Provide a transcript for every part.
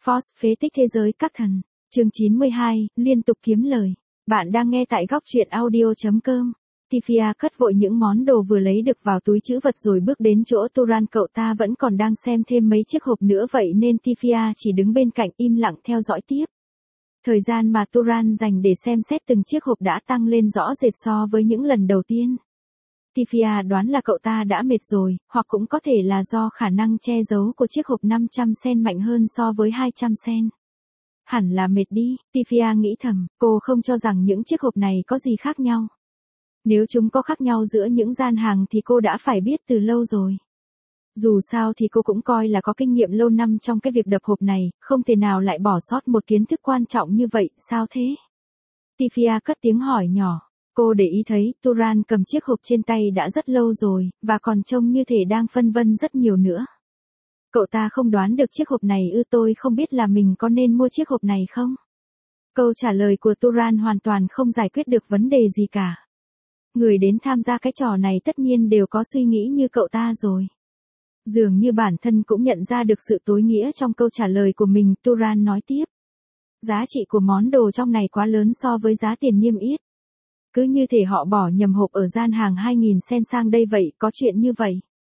Force phế tích thế giới các thần. Chương 92, liên tục kiếm lời. Bạn đang nghe tại góc truyện audio.com. Tifia cất vội những món đồ vừa lấy được vào túi trữ vật rồi bước đến chỗ Turan, cậu ta vẫn còn đang xem thêm mấy chiếc hộp nữa, vậy nên Tifia chỉ đứng bên cạnh im lặng theo dõi tiếp. Thời gian mà Turan dành để xem xét từng chiếc hộp đã tăng lên rõ rệt so với những lần đầu tiên. Tifia đoán là cậu ta đã mệt rồi, hoặc cũng có thể là do khả năng che giấu của chiếc hộp 500 sen mạnh hơn so với 200 sen. Hẳn là mệt đi, Tifia nghĩ thầm, cô không cho rằng những chiếc hộp này có gì khác nhau. Nếu chúng có khác nhau giữa những gian hàng thì cô đã phải biết từ lâu rồi. Dù sao thì cô cũng coi là có kinh nghiệm lâu năm trong cái việc đập hộp này, không thể nào lại bỏ sót một kiến thức quan trọng như vậy, sao thế? Tifia cất tiếng hỏi nhỏ. Cô để ý thấy Turan cầm chiếc hộp trên tay đã rất lâu rồi, và còn trông như thể đang phân vân rất nhiều nữa. Cậu ta không đoán được chiếc hộp này tôi không biết là mình có nên mua chiếc hộp này không? Câu trả lời của Turan hoàn toàn không giải quyết được vấn đề gì cả. Người đến tham gia cái trò này tất nhiên đều có suy nghĩ như cậu ta rồi. Dường như bản thân cũng nhận ra được sự tối nghĩa trong câu trả lời của mình, Turan nói tiếp. Giá trị của món đồ trong này quá lớn so với giá tiền niêm yết. Cứ như thể họ bỏ nhầm hộp ở gian hàng 2.000 sen sang đây vậy, có chuyện như vậy.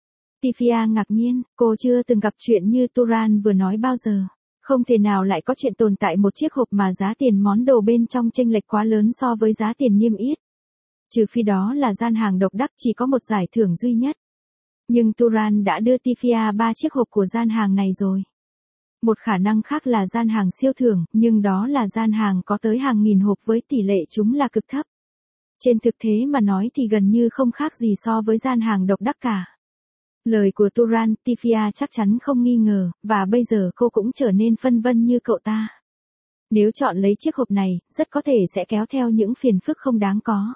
Tifia ngạc nhiên, cô chưa từng gặp chuyện như Turan vừa nói bao giờ. Không thể nào lại có chuyện tồn tại một chiếc hộp mà giá tiền món đồ bên trong chênh lệch quá lớn so với giá tiền niêm yết. Trừ phi đó là gian hàng độc đắc chỉ có một giải thưởng duy nhất. Nhưng Turan đã đưa Tifia 3 chiếc hộp của gian hàng này rồi. Một khả năng khác là gian hàng siêu thưởng, nhưng đó là gian hàng có tới hàng nghìn hộp với tỷ lệ chúng là cực thấp. Trên thực tế mà nói thì gần như không khác gì so với gian hàng độc đắc cả. Lời của Turan, Tifia chắc chắn không nghi ngờ, và bây giờ cô cũng trở nên phân vân như cậu ta. Nếu chọn lấy chiếc hộp này, rất có thể sẽ kéo theo những phiền phức không đáng có.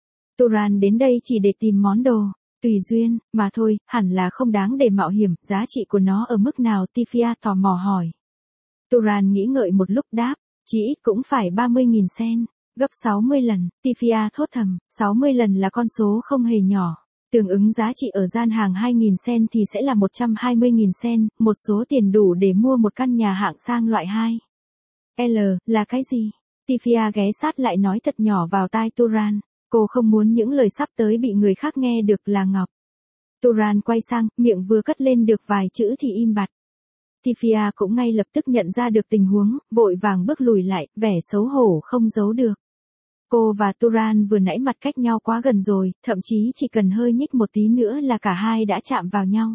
Turan đến đây chỉ để tìm món đồ, tùy duyên, mà thôi, hẳn là không đáng để mạo hiểm, giá trị của nó ở mức nào, Tifia tò mò hỏi. Turan nghĩ ngợi một lúc đáp, chỉ ít cũng phải 30.000 sen. Gấp 60 lần, Tifia thốt thầm, 60 lần là con số không hề nhỏ. Tương ứng giá trị ở gian hàng 2.000 sen thì sẽ là 120.000 sen, một số tiền đủ để mua một căn nhà hạng sang loại 2. L, là cái gì? Tifia ghé sát lại nói thật nhỏ vào tai Turan. Cô không muốn những lời sắp tới bị người khác nghe được là ngọc. Turan quay sang, miệng vừa cất lên được vài chữ thì im bặt. Tifia cũng ngay lập tức nhận ra được tình huống, vội vàng bước lùi lại, vẻ xấu hổ không giấu được. Cô và Turan vừa nãy mặt cách nhau quá gần rồi, thậm chí chỉ cần hơi nhích một tí nữa là cả hai đã chạm vào nhau.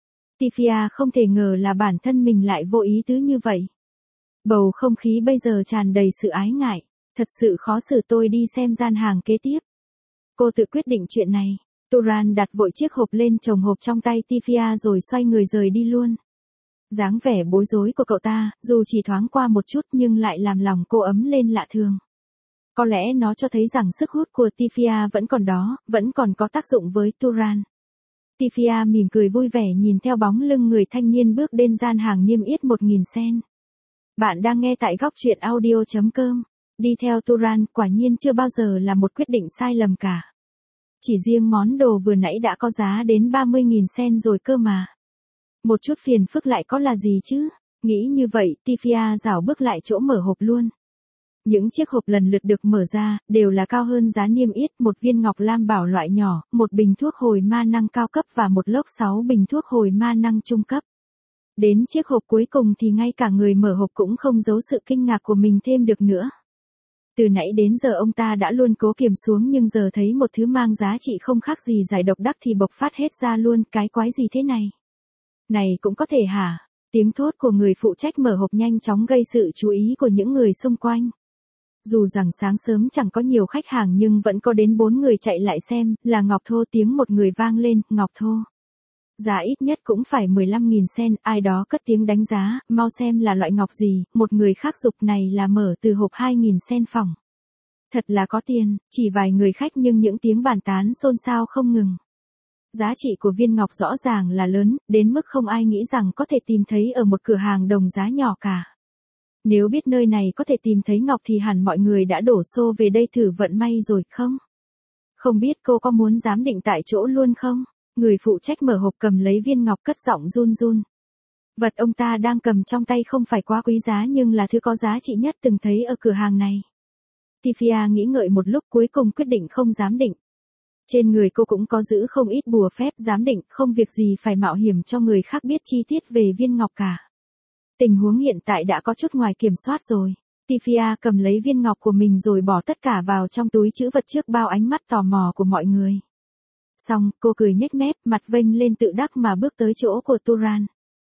Tifia không thể ngờ là bản thân mình lại vô ý tứ như vậy. Bầu không khí bây giờ tràn đầy sự ái ngại. Thật sự khó xử, tôi đi xem gian hàng kế tiếp. Cô tự quyết định chuyện này. Turan đặt vội chiếc hộp lên chồng hộp trong tay Tifia rồi xoay người rời đi luôn. Dáng vẻ bối rối của cậu ta, dù chỉ thoáng qua một chút nhưng lại làm lòng cô ấm lên lạ thường. Có lẽ nó cho thấy rằng sức hút của Tifia vẫn còn đó, vẫn còn có tác dụng với Turan. Tifia mỉm cười vui vẻ nhìn theo bóng lưng người thanh niên bước đến gian hàng niêm yết 1.000 sen. Bạn đang nghe tại góc truyện audio.com. Đi theo Turan quả nhiên chưa bao giờ là một quyết định sai lầm cả. Chỉ riêng món đồ vừa nãy đã có giá đến 30.000 sen rồi cơ mà. Một chút phiền phức lại có là gì chứ? Nghĩ như vậy, Tifia rảo bước lại chỗ mở hộp luôn. Những chiếc hộp lần lượt được mở ra, đều là cao hơn giá niêm yết, một viên ngọc lam bảo loại nhỏ, một bình thuốc hồi ma năng cao cấp và một lốc 6 bình thuốc hồi ma năng trung cấp. Đến chiếc hộp cuối cùng thì ngay cả người mở hộp cũng không giấu sự kinh ngạc của mình thêm được nữa. Từ nãy đến giờ ông ta đã luôn cố kiềm xuống nhưng giờ thấy một thứ mang giá trị không khác gì giải độc đắc thì bộc phát hết ra luôn, cái quái gì thế này? Này cũng có thể hả? Tiếng thốt của người phụ trách mở hộp nhanh chóng gây sự chú ý của những người xung quanh. Dù rằng sáng sớm chẳng có nhiều khách hàng nhưng vẫn có đến 4 người chạy lại xem, là ngọc thô, tiếng một người vang lên, ngọc thô. Giá ít nhất cũng phải 15.000 sen, ai đó cất tiếng đánh giá, mau xem là loại ngọc gì, một người khác giục này là mở từ hộp 2.000 sen phỏng. Thật là có tiền, chỉ vài người khách nhưng những tiếng bàn tán xôn xao không ngừng. Giá trị của viên ngọc rõ ràng là lớn, đến mức không ai nghĩ rằng có thể tìm thấy ở một cửa hàng đồng giá nhỏ cả. Nếu biết nơi này có thể tìm thấy ngọc thì hẳn mọi người đã đổ xô về đây thử vận may rồi không? Không biết cô có muốn giám định tại chỗ luôn không? Người phụ trách mở hộp cầm lấy viên ngọc cất giọng run run. Vật ông ta đang cầm trong tay không phải quá quý giá nhưng là thứ có giá trị nhất từng thấy ở cửa hàng này. Tifia nghĩ ngợi một lúc cuối cùng quyết định không giám định. Trên người cô cũng có giữ không ít bùa phép giám định, không việc gì phải mạo hiểm cho người khác biết chi tiết về viên ngọc cả. Tình huống hiện tại đã có chút ngoài kiểm soát rồi. Tifia cầm lấy viên ngọc của mình rồi bỏ tất cả vào trong túi trữ vật trước bao ánh mắt tò mò của mọi người. Xong, cô cười nhếch mép, mặt vênh lên tự đắc mà bước tới chỗ của Turan.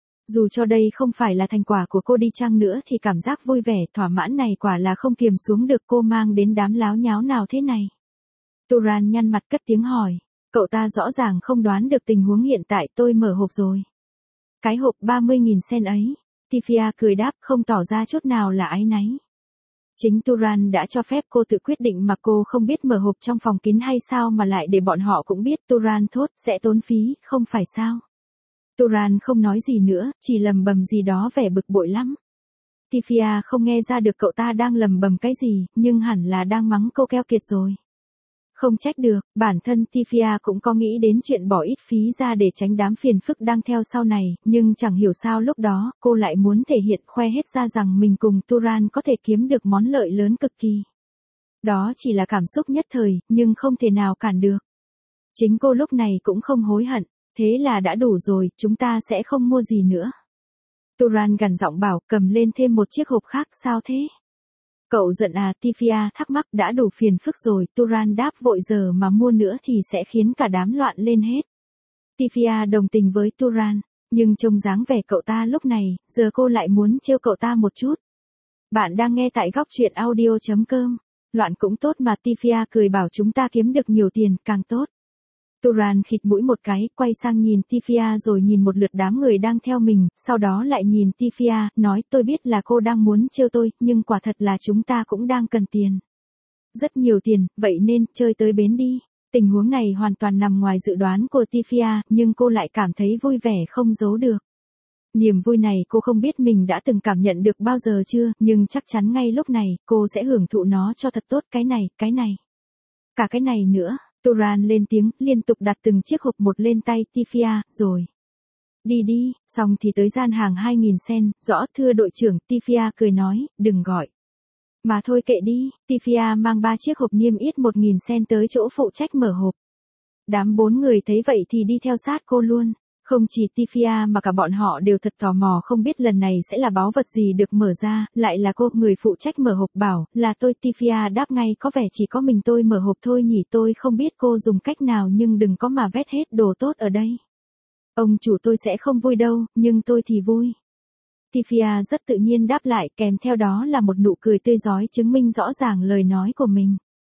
Dù cho đây không phải là thành quả của cô đi chăng nữa thì cảm giác vui vẻ, thỏa mãn này quả là không kiềm xuống được cô mang đến đám láo nháo nào thế này. Turan nhăn mặt cất tiếng hỏi. Cậu ta rõ ràng không đoán được tình huống hiện tại, tôi mở hộp rồi. Cái hộp 30.000 sen ấy. Tifia cười đáp không tỏ ra chút nào là áy náy. Chính Turan đã cho phép cô tự quyết định mà cô không biết mở hộp trong phòng kín hay sao mà lại để bọn họ cũng biết. Turan thốt sẽ tốn phí, không phải sao. Turan không nói gì nữa, chỉ lầm bầm gì đó vẻ bực bội lắm. Tifia không nghe ra được cậu ta đang lầm bầm cái gì, nhưng hẳn là đang mắng cô keo kiệt rồi. Không trách được, bản thân Tifia cũng có nghĩ đến chuyện bỏ ít phí ra để tránh đám phiền phức đang theo sau này, nhưng chẳng hiểu sao lúc đó, cô lại muốn thể hiện khoe hết ra rằng mình cùng Turan có thể kiếm được món lợi lớn cực kỳ. Đó chỉ là cảm xúc nhất thời, nhưng không thể nào cản được. Chính cô lúc này cũng không hối hận, thế là đã đủ rồi, chúng ta sẽ không mua gì nữa. Turan gằn giọng bảo, cầm lên thêm một chiếc hộp khác, sao thế? Cậu giận à? Tifia thắc mắc, đã đủ phiền phức rồi. Turan đáp vội, giờ mà mua nữa thì sẽ khiến cả đám loạn lên hết. Tifia đồng tình với Turan, nhưng trông dáng vẻ cậu ta lúc này, giờ cô lại muốn trêu cậu ta một chút. Bạn đang nghe tại góc truyện audio.com. Loạn cũng tốt mà. Tifia cười bảo, chúng ta kiếm được nhiều tiền, càng tốt. Turan khịt mũi một cái, quay sang nhìn Tifia rồi nhìn một lượt đám người đang theo mình, sau đó lại nhìn Tifia, nói tôi biết là cô đang muốn trêu tôi, nhưng quả thật là chúng ta cũng đang cần tiền. Rất nhiều tiền, vậy nên, chơi tới bến đi. Tình huống này hoàn toàn nằm ngoài dự đoán của Tifia, nhưng cô lại cảm thấy vui vẻ không giấu được. Niềm vui này cô không biết mình đã từng cảm nhận được bao giờ chưa, nhưng chắc chắn ngay lúc này, cô sẽ hưởng thụ nó cho thật tốt, cái này, cả cái này nữa. Turan lên tiếng, liên tục đặt từng chiếc hộp một lên tay Tifia, rồi. Đi, xong thì tới gian hàng 2.000 sen, rõ thưa đội trưởng. Tifia cười nói, đừng gọi. Mà thôi kệ đi. Tifia mang 3 chiếc hộp niêm yết 1.000 sen tới chỗ phụ trách mở hộp. Đám 4 người thấy vậy thì đi theo sát cô luôn. Không chỉ Tifia mà cả bọn họ đều thật tò mò không biết lần này sẽ là báu vật gì được mở ra, lại là cô, người phụ trách mở hộp bảo, là tôi. Tifia đáp ngay, có vẻ chỉ có mình tôi mở hộp thôi nhỉ, tôi không biết cô dùng cách nào nhưng đừng có mà vét hết đồ tốt ở đây. Ông chủ tôi sẽ không vui đâu, nhưng tôi thì vui. Tifia rất tự nhiên đáp lại, kèm theo đó là một nụ cười tươi rói chứng minh rõ ràng lời nói của mình.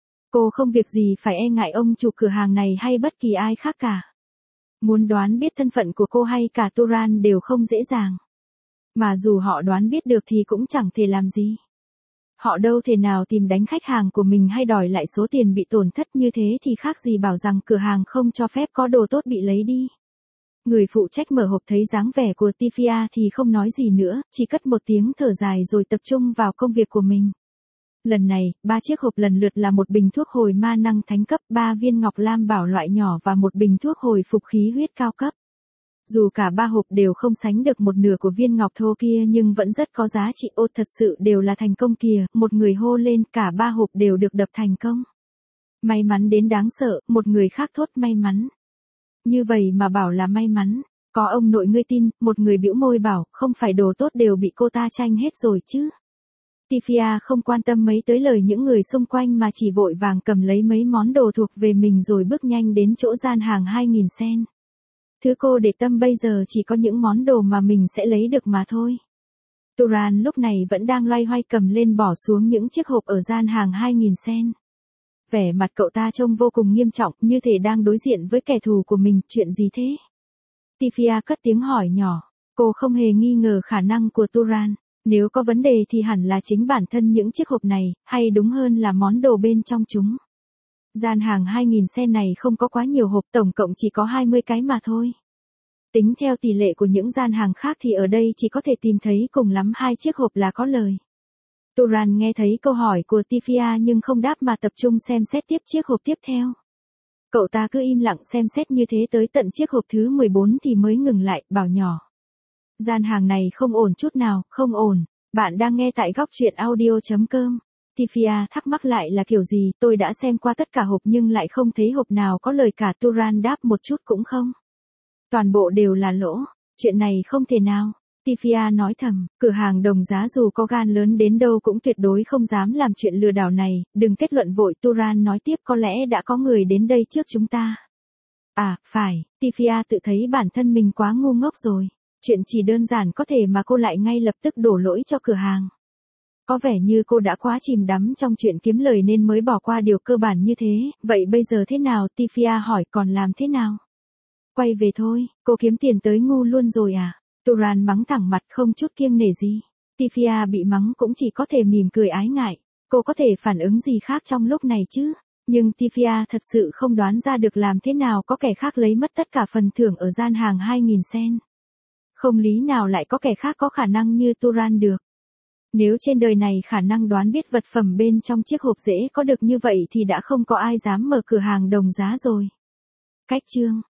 Cô không việc gì phải e ngại ông chủ cửa hàng này hay bất kỳ ai khác cả. Muốn đoán biết thân phận của cô hay cả Turan đều không dễ dàng. Mà dù họ đoán biết được thì cũng chẳng thể làm gì. Họ đâu thể nào tìm đánh khách hàng của mình hay đòi lại số tiền bị tổn thất như thế thì khác gì bảo rằng cửa hàng không cho phép có đồ tốt bị lấy đi. Người phụ trách mở hộp thấy dáng vẻ của Tifia thì không nói gì nữa, chỉ cất một tiếng thở dài rồi tập trung vào công việc của mình. Lần này, 3 chiếc hộp lần lượt là một bình thuốc hồi ma năng thánh cấp, 3 viên ngọc lam bảo loại nhỏ và một bình thuốc hồi phục khí huyết cao cấp. Dù cả 3 hộp đều không sánh được một nửa của viên ngọc thô kia nhưng vẫn rất có giá trị. Ô, thật sự đều là thành công kìa, một người hô lên, cả 3 hộp đều được đập thành công. May mắn đến đáng sợ, một người khác thốt may mắn. Như vậy mà bảo là may mắn, có ông nội ngươi tin, một người bĩu môi bảo, không phải đồ tốt đều bị cô ta tranh hết rồi chứ. Tifia không quan tâm mấy tới lời những người xung quanh mà chỉ vội vàng cầm lấy mấy món đồ thuộc về mình rồi bước nhanh đến chỗ gian hàng 2.000 sen. Thứ cô để tâm bây giờ chỉ có những món đồ mà mình sẽ lấy được mà thôi. Turan lúc này vẫn đang loay hoay cầm lên bỏ xuống những chiếc hộp ở gian hàng 2.000 sen. Vẻ mặt cậu ta trông vô cùng nghiêm trọng, như thể đang đối diện với kẻ thù của mình. Chuyện gì thế? Tifia cất tiếng hỏi nhỏ. Cô không hề nghi ngờ khả năng của Turan. Nếu có vấn đề thì hẳn là chính bản thân những chiếc hộp này, hay đúng hơn là món đồ bên trong chúng. Gian hàng 2.000 sen này không có quá nhiều hộp, tổng cộng chỉ có 20 cái mà thôi. Tính theo tỷ lệ của những gian hàng khác thì ở đây chỉ có thể tìm thấy cùng lắm 2 chiếc hộp là có lời. Turan nghe thấy câu hỏi của Tifia nhưng không đáp mà tập trung xem xét tiếp chiếc hộp tiếp theo. Cậu ta cứ im lặng xem xét như thế tới tận chiếc hộp thứ 14 thì mới ngừng lại, bảo nhỏ. Gian hàng này không ổn chút nào, không ổn. Bạn đang nghe tại góc truyện audio.com. Tifia thắc mắc lại là kiểu gì, tôi đã xem qua tất cả hộp nhưng lại không thấy hộp nào có lời cả. Turan đáp một chút cũng không. Toàn bộ đều là lỗ, chuyện này không thể nào. Tifia nói thầm, cửa hàng đồng giá dù có gan lớn đến đâu cũng tuyệt đối không dám làm chuyện lừa đảo này, đừng kết luận vội. Turan nói tiếp, có lẽ đã có người đến đây trước chúng ta. À, phải, Tifia tự thấy bản thân mình quá ngu ngốc rồi. Chuyện chỉ đơn giản có thể mà cô lại ngay lập tức đổ lỗi cho cửa hàng. Có vẻ như cô đã quá chìm đắm trong chuyện kiếm lời nên mới bỏ qua điều cơ bản như thế, vậy bây giờ thế nào? Tifia hỏi, còn làm thế nào? Quay về thôi, cô kiếm tiền tới ngu luôn rồi à? Turan mắng thẳng mặt không chút kiêng nể gì. Tifia bị mắng cũng chỉ có thể mỉm cười ái ngại. Cô có thể phản ứng gì khác trong lúc này chứ? Nhưng Tifia thật sự không đoán ra được làm thế nào có kẻ khác lấy mất tất cả phần thưởng ở gian hàng 2.000 sen. Không lý nào lại có kẻ khác có khả năng như Turan được. Nếu trên đời này khả năng đoán biết vật phẩm bên trong chiếc hộp dễ có được như vậy thì đã không có ai dám mở cửa hàng đồng giá rồi. Cách chương